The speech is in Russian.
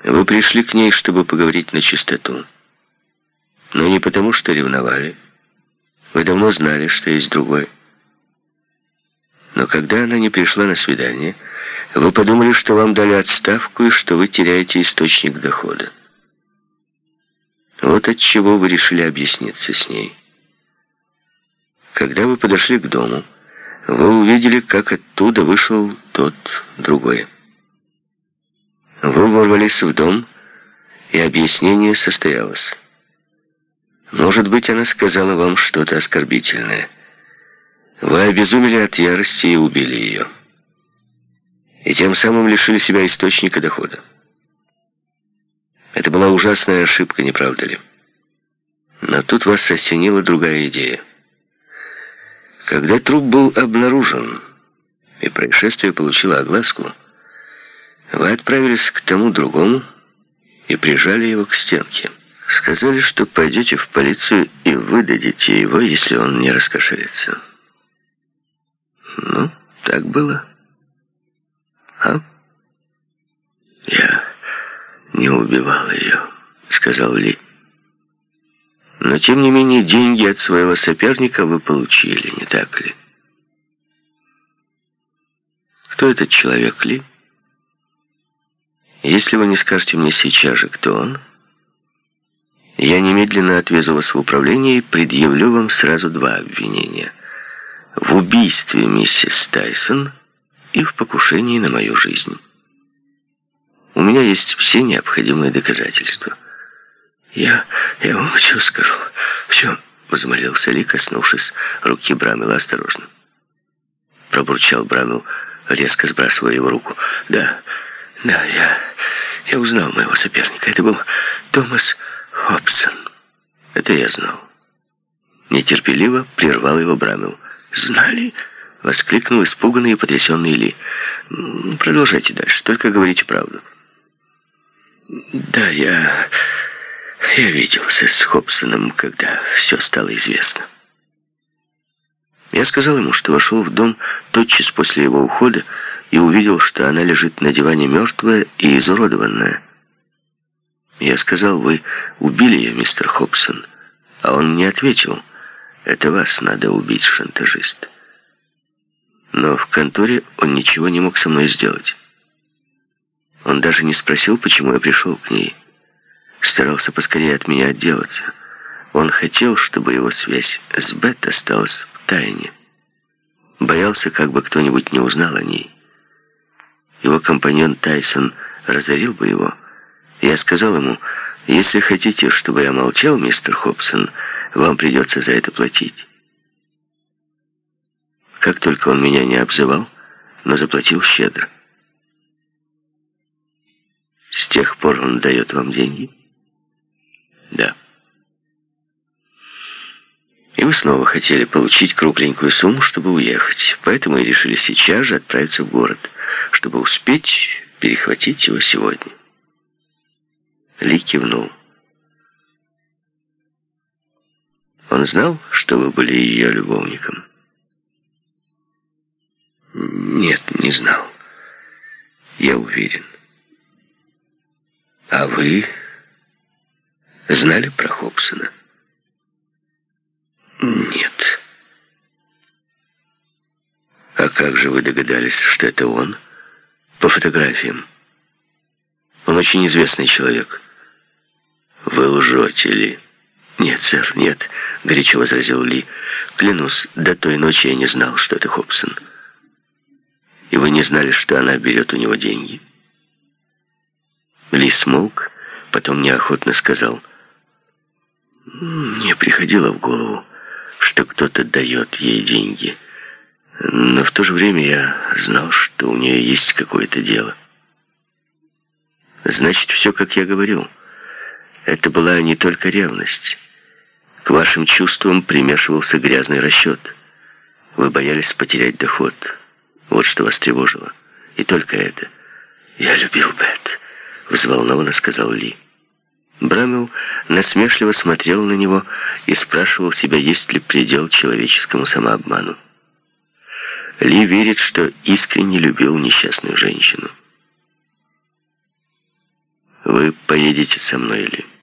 Вы пришли к ней, чтобы поговорить на чистоту. Но не потому, что ревновали. Вы давно знали, что есть другой. Но когда она не пришла на свидание, вы подумали, что вам дали отставку и что вы теряете источник дохода. Вот отчего вы решили объясниться с ней. Когда вы подошли к дому, вы увидели, как оттуда вышел тот другой. Вы ворвались в дом, и объяснение состоялось. Может быть, она сказала вам что-то оскорбительное. Вы обезумели от ярости и убили ее. И тем самым лишили себя источника дохода. Это была ужасная ошибка, не правда ли? Но тут вас осенила другая идея. Когда труп был обнаружен, и происшествие получило огласку, вы отправились к тому другому и прижали его к стенке. Сказали, что пойдете в полицию и выдадите его, если он не раскошелится. Ну, так было. А? Я не убивал ее, сказал Ли. Но, тем не менее, деньги от своего соперника вы получили, не так ли? Кто этот человек, Ли? Если вы не скажете мне сейчас же, кто он, я немедленно отвезу вас в управление и предъявлю вам сразу два обвинения. В убийстве миссис Тайсон и в покушении на мою жизнь. У меня есть все необходимые доказательства. Я вам все скажу. Все, возмолился Ли, коснувшись руки Брамела осторожно. Пробурчал Брамел, резко сбрасывая его руку. Да, я узнал моего соперника. Это был Томас Хобсон. Это я знал. Нетерпеливо прервал его Брамел. «Знали?» — воскликнул испуганный и потрясенный Ли. «Продолжайте дальше, только говорите правду». «Да, я виделся с Хобсоном, когда все стало известно. Я сказал ему, что вошел в дом тотчас после его ухода и увидел, что она лежит на диване мертвая и изуродованная. Я сказал: вы убили ее, мистер Хобсон. А он мне ответил: это вас надо убить, шантажист. Но в конторе он ничего не мог со мной сделать. Он даже не спросил, почему я пришел к ней. Старался поскорее от меня отделаться. Он хотел, чтобы его связь с Бет осталась в тайне. Боялся, как бы кто-нибудь не узнал о ней. Его компаньон Тайсон разорил бы его. Я сказал ему: если хотите, чтобы я молчал, мистер Хобсон, вам придется за это платить. Как только он меня не обзывал, но заплатил щедро. С тех пор он дает вам деньги? Да. И вы снова хотели получить кругленькую сумму, чтобы уехать. Поэтому и решили сейчас же отправиться в город, чтобы успеть перехватить его сегодня. Ли кивнул. Он знал, что вы были ее любовником? Нет, не знал. Я уверен. А вы знали про Хобсона? Нет. А как же вы догадались, что это он? По фотографиям. Он очень известный человек. Вы лжете, Ли? Нет, сэр, нет, горячо возразил Ли. Клянусь, до той ночи я не знал, что это Хобсон. И вы не знали, что она берет у него деньги? Ли смолк, потом неохотно сказал: мне приходило в голову, что кто-то дает ей деньги. Но в то же время я знал, что у нее есть какое-то дело. Значит, все, как я говорил. Это была не только ревность. К вашим чувствам примешивался грязный расчет. Вы боялись потерять доход. Вот что вас тревожило. И только это. Я любил Бет, взволнованно сказал Ли. Брамел насмешливо смотрел на него и спрашивал себя, есть ли предел человеческому самообману. Ли верит, что искренне любил несчастную женщину. Вы поедете со мной или